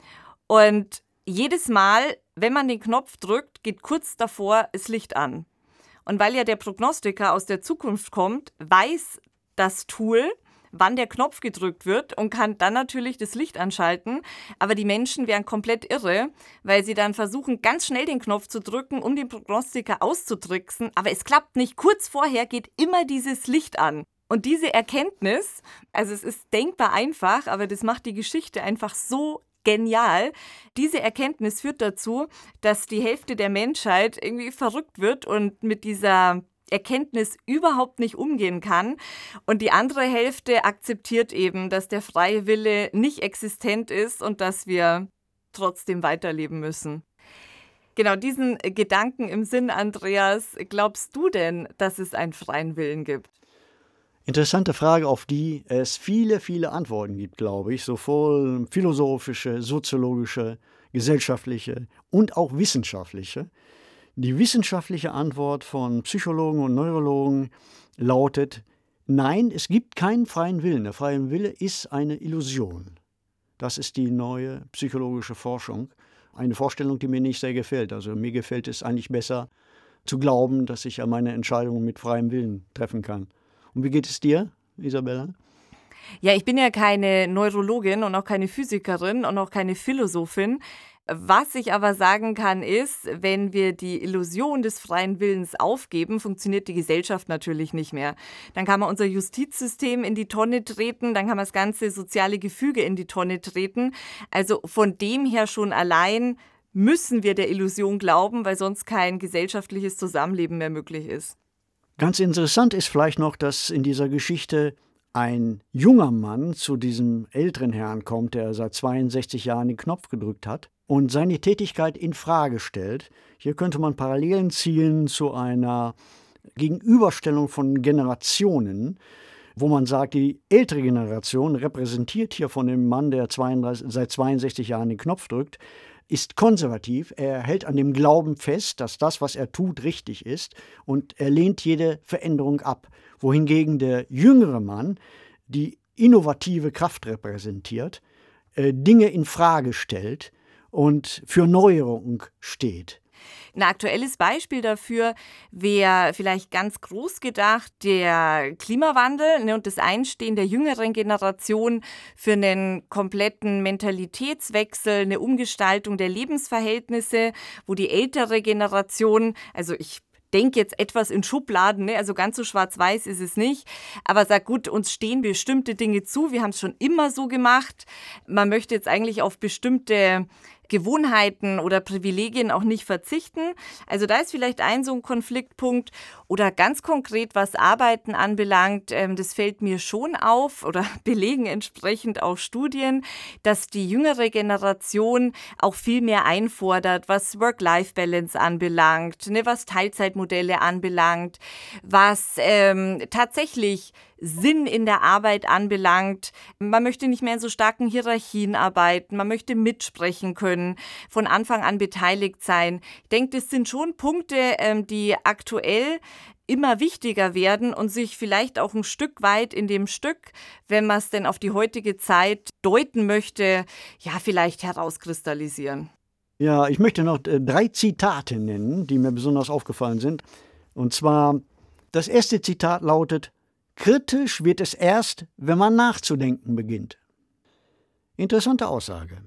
Und jedes Mal, wenn man den Knopf drückt, geht kurz davor das Licht an. Und weil ja der Prognostiker aus der Zukunft kommt, weiß das Tool, wann der Knopf gedrückt wird und kann dann natürlich das Licht anschalten. Aber die Menschen wären komplett irre, weil sie dann versuchen, ganz schnell den Knopf zu drücken, um den Prognostiker auszutricksen. Aber es klappt nicht. Kurz vorher geht immer dieses Licht an. Und diese Erkenntnis, also es ist denkbar einfach, aber das macht die Geschichte einfach so genial. Diese Erkenntnis führt dazu, dass die Hälfte der Menschheit irgendwie verrückt wird und mit dieser Erkenntnis überhaupt nicht umgehen kann. Und die andere Hälfte akzeptiert eben, dass der freie Wille nicht existent ist und dass wir trotzdem weiterleben müssen. Genau, diesen Gedanken im Sinn, Andreas, glaubst du denn, dass es einen freien Willen gibt? Interessante Frage, auf die es viele, viele Antworten gibt, glaube ich, sowohl philosophische, soziologische, gesellschaftliche und auch wissenschaftliche. Die wissenschaftliche Antwort von Psychologen und Neurologen lautet: Nein, es gibt keinen freien Willen. Der freie Wille ist eine Illusion. Das ist die neue psychologische Forschung. Eine Vorstellung, die mir nicht sehr gefällt. Also mir gefällt es eigentlich besser zu glauben, dass ich ja meine Entscheidungen mit freiem Willen treffen kann. Und wie geht es dir, Isabella? Ja, ich bin ja keine Neurologin und auch keine Physikerin und auch keine Philosophin. Was ich aber sagen kann ist, wenn wir die Illusion des freien Willens aufgeben, funktioniert die Gesellschaft natürlich nicht mehr. Dann kann man unser Justizsystem in die Tonne treten, dann kann man das ganze soziale Gefüge in die Tonne treten. Also von dem her schon allein müssen wir der Illusion glauben, weil sonst kein gesellschaftliches Zusammenleben mehr möglich ist. Ganz interessant ist vielleicht noch, dass in dieser Geschichte ein junger Mann zu diesem älteren Herrn kommt, der seit zweiundsechzig Jahren den Knopf gedrückt hat und seine Tätigkeit in Frage stellt. Hier könnte man Parallelen ziehen zu einer Gegenüberstellung von Generationen, wo man sagt, die ältere Generation, repräsentiert hier von dem Mann, der zweiunddreißig, seit zweiundsechzig Jahren den Knopf drückt, ist konservativ, er hält an dem Glauben fest, dass das, was er tut, richtig ist, und er lehnt jede Veränderung ab. Wohingegen der jüngere Mann die innovative Kraft repräsentiert, äh, Dinge in Frage stellt und für Neuerung steht. Ein aktuelles Beispiel dafür wäre vielleicht ganz groß gedacht der Klimawandel, ne, und das Einstehen der jüngeren Generation für einen kompletten Mentalitätswechsel, eine Umgestaltung der Lebensverhältnisse, wo die ältere Generation, also ich denke jetzt etwas in Schubladen, ne? Also ganz so schwarz-weiß ist es nicht, aber sagt, gut, uns stehen bestimmte Dinge zu, wir haben es schon immer so gemacht, man möchte jetzt eigentlich auf bestimmte Gewohnheiten oder Privilegien auch nicht verzichten. Also da ist vielleicht ein so ein Konfliktpunkt. Oder ganz konkret, was Arbeiten anbelangt, ähm, das fällt mir schon auf oder belegen entsprechend auch Studien, dass die jüngere Generation auch viel mehr einfordert, was Work-Life-Balance anbelangt, ne, was Teilzeitmodelle anbelangt, was ähm, tatsächlich Sinn in der Arbeit anbelangt. Man möchte nicht mehr in so starken Hierarchien arbeiten, man möchte mitsprechen können, von Anfang an beteiligt sein. Ich denke, das sind schon Punkte, die aktuell immer wichtiger werden und sich vielleicht auch ein Stück weit in dem Stück, wenn man es denn auf die heutige Zeit deuten möchte, ja, vielleicht herauskristallisieren. Ja, ich möchte noch drei Zitate nennen, die mir besonders aufgefallen sind. Und zwar, das erste Zitat lautet: Kritisch wird es erst, wenn man nachzudenken beginnt. Interessante Aussage.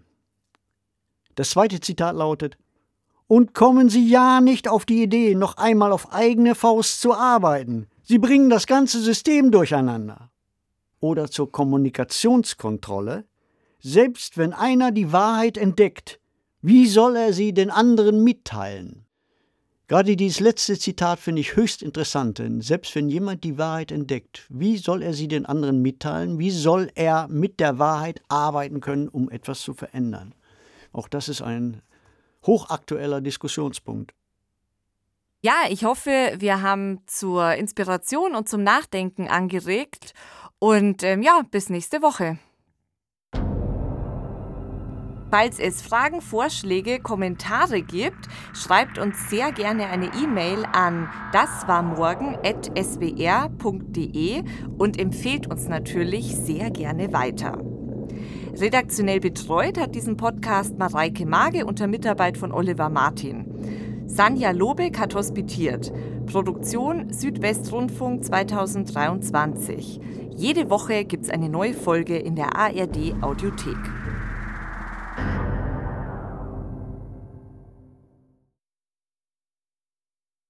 Das zweite Zitat lautet: Und kommen Sie ja nicht auf die Idee, noch einmal auf eigene Faust zu arbeiten. Sie bringen das ganze System durcheinander. Oder zur Kommunikationskontrolle: Selbst wenn einer die Wahrheit entdeckt, wie soll er sie den anderen mitteilen? Gerade dieses letzte Zitat finde ich höchst interessant, denn selbst wenn jemand die Wahrheit entdeckt, wie soll er sie den anderen mitteilen? Wie soll er mit der Wahrheit arbeiten können, um etwas zu verändern? Auch das ist ein hochaktueller Diskussionspunkt. Ja, ich hoffe, wir haben zur Inspiration und zum Nachdenken angeregt. Und ähm, ja, bis nächste Woche. Falls es Fragen, Vorschläge, Kommentare gibt, schreibt uns sehr gerne eine E-Mail an daswarmorgen at s b r punkt d e und empfehlt uns natürlich sehr gerne weiter. Redaktionell betreut hat diesen Podcast Mareike Mage unter Mitarbeit von Oliver Martin. Sanja Lobeck hat hospitiert. Produktion Südwestrundfunk zweitausenddreiundzwanzig. Jede Woche gibt's eine neue Folge in der A R D Audiothek.